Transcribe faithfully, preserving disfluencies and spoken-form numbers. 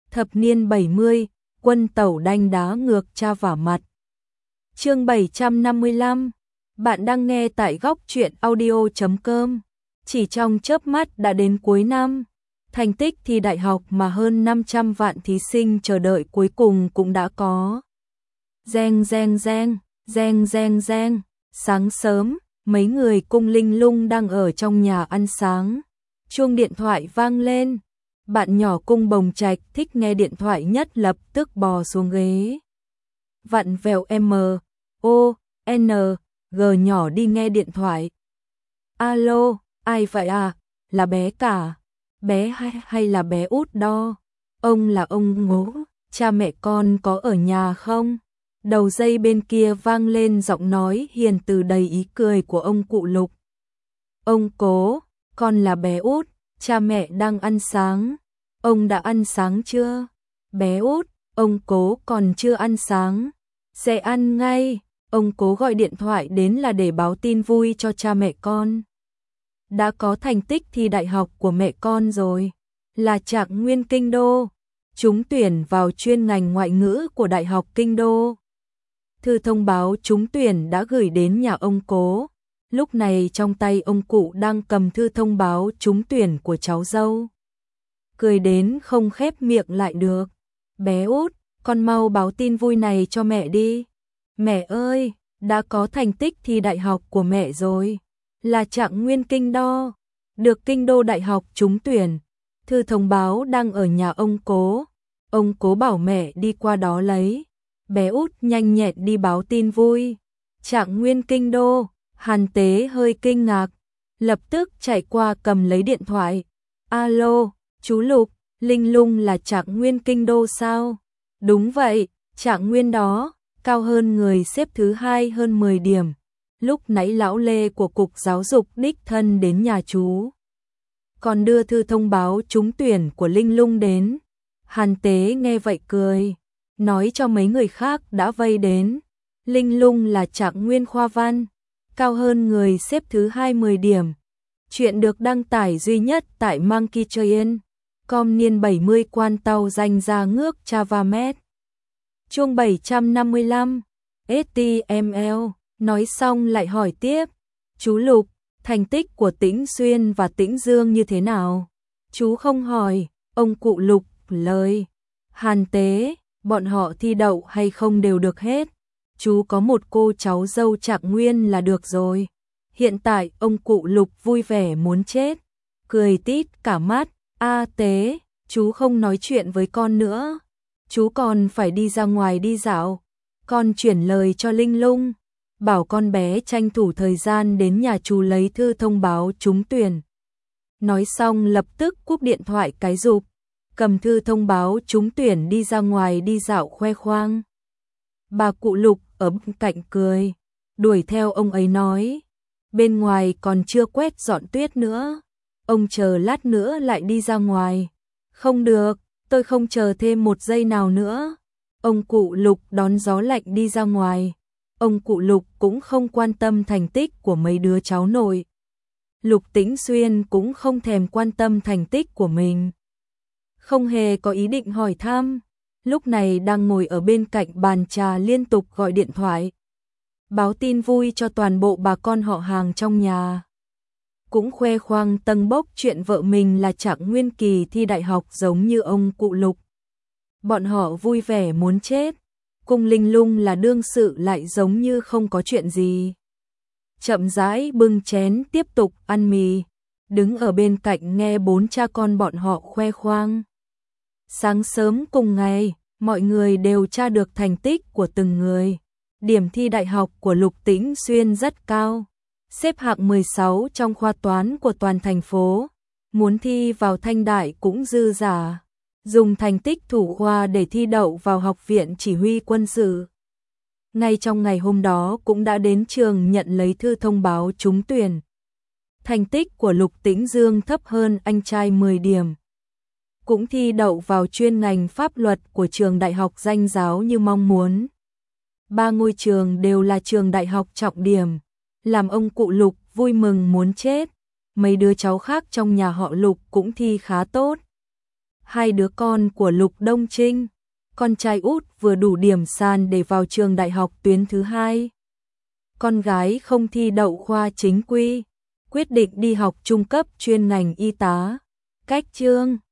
Thập niên bảy mươi, quân tẩu đanh đá ngược cha vả mặt. Chương bảy trăm năm mươi lăm. Bạn đang nghe tại góc truyện audio chấm com. Chỉ trong chớp mắt đã đến cuối năm, thành tích thi đại học mà hơn năm trăm vạn thí sinh chờ đợi cuối cùng cũng đã có. Reng reng reng, reng reng reng. Sáng sớm, mấy người cung Linh Lung đang ở trong nhà ăn sáng. Chuông điện thoại vang lên. Bạn nhỏ cung Bồng Trạch thích nghe điện thoại nhất lập tức bò xuống ghế. Vặn vẹo M, O, N, G nhỏ đi nghe điện thoại. Alo, ai vậy à? Là bé cả. Bé hay, hay là bé út đo? Ông là ông Ngố, cha mẹ con có ở nhà không? Đầu dây bên kia vang lên giọng nói hiền từ đầy ý cười của ông cụ Lục. Ông Cố, con là bé út, cha mẹ đang ăn sáng. Ông đã ăn sáng chưa? Bé út, ông Cố còn chưa ăn sáng. Sẽ ăn ngay. Ông Cố gọi điện thoại đến là để báo tin vui cho cha mẹ con. Đã có thành tích thi đại học của mẹ con rồi, là Trạng Nguyên Kinh Đô, trúng tuyển vào chuyên ngành ngoại ngữ của Đại học Kinh Đô. Thư thông báo trúng tuyển đã gửi đến nhà ông Cố. Lúc này trong tay ông cụ đang cầm thư thông báo trúng tuyển của cháu dâu. Cười đến không khép miệng lại được. Bé út, con mau báo tin vui này cho mẹ đi. Mẹ ơi, đã có thành tích thi đại học của mẹ rồi. Là Trạng Nguyên Kinh Đô, được Kinh Đô Đại học trúng tuyển. Thư thông báo đang ở nhà ông Cố. Ông Cố bảo mẹ đi qua đó lấy. Bé út nhanh nhẹn đi báo tin vui. Trạng Nguyên Kinh Đô, Hàn Tế hơi kinh ngạc, lập tức chạy qua cầm lấy điện thoại. Alo, chú Lục, Linh Lung là Trạng Nguyên Kinh Đô sao? Đúng vậy, Trạng Nguyên đó, cao hơn người xếp thứ hai hơn mười điểm. Lúc nãy lão Lê của Cục Giáo dục đích thân đến nhà chú, còn đưa thư thông báo trúng tuyển của Linh Lung đến. Hàn Tế nghe vậy cười, nói cho mấy người khác đã vây đến. Linh Lung là Trạng Nguyên khoa văn, cao hơn người xếp thứ hai mười điểm. Chuyện được đăng tải duy nhất tại Monkey Train. Com niên bảy mươi quan tàu danh ra ngước Chavamet. Chương bảy trăm năm mươi lăm. ét tê em lờ. Nói xong lại hỏi tiếp. Chú Lục, thành tích của Tĩnh Xuyên và Tĩnh Dương như thế nào? Chú không hỏi, ông cụ Lục lời. Hàn Tế, bọn họ thi đậu hay không đều được hết. Chú có một cô cháu dâu Trạng Nguyên là được rồi. Hiện tại ông cụ Lục vui vẻ muốn chết, cười tít cả mắt. A Tế, chú không nói chuyện với con nữa. Chú còn phải đi ra ngoài đi dạo. Con chuyển lời cho Linh Lung, bảo con bé tranh thủ thời gian đến nhà chú lấy thư thông báo trúng tuyển. Nói xong lập tức cúp điện thoại cái rụp, cầm thư thông báo trúng tuyển đi ra ngoài đi dạo khoe khoang. Bà cụ Lục ở bên cạnh cười, đuổi theo ông ấy nói, bên ngoài còn chưa quét dọn tuyết nữa, ông chờ lát nữa lại đi ra ngoài. Không được, tôi không chờ thêm một giây nào nữa. Ông cụ Lục đón gió lạnh đi ra ngoài. Ông cụ Lục cũng không quan tâm thành tích của mấy đứa cháu nội. Lục Tĩnh Xuyên cũng không thèm quan tâm thành tích của mình, không hề có ý định hỏi thăm. Lúc này đang ngồi ở bên cạnh bàn trà liên tục gọi điện thoại, báo tin vui cho toàn bộ bà con họ hàng trong nhà. Cũng khoe khoang tâng bốc chuyện vợ mình là Trạng Nguyên kỳ thi đại học giống như ông cụ Lục. Bọn họ vui vẻ muốn chết. Cung Linh Lung là đương sự lại giống như không có chuyện gì. Chậm rãi bưng chén tiếp tục ăn mì, đứng ở bên cạnh nghe bốn cha con bọn họ khoe khoang. Sáng sớm cùng ngày, mọi người đều tra được thành tích của từng người. Điểm thi đại học của Lục Tĩnh Xuyên rất cao, xếp hạng mười sáu trong khoa toán của toàn thành phố. Muốn thi vào Thanh Đại cũng dư giả, dùng thành tích thủ khoa để thi đậu vào Học viện Chỉ huy Quân sự. Ngay trong ngày hôm đó cũng đã đến trường nhận lấy thư thông báo trúng tuyển. Thành tích của Lục Tĩnh Dương thấp hơn anh trai mười điểm. Cũng thi đậu vào chuyên ngành pháp luật của trường đại học danh giáo như mong muốn. Ba ngôi trường đều là trường đại học trọng điểm, làm ông cụ Lục vui mừng muốn chết. Mấy đứa cháu khác trong nhà họ Lục cũng thi khá tốt. hai đứa con của Lục Đông Trinh. Con trai út vừa đủ điểm sàn để vào trường đại học tuyến thứ hai. Con gái không thi đậu khoa chính quy, quyết định đi học trung cấp chuyên ngành y tá. Cách chương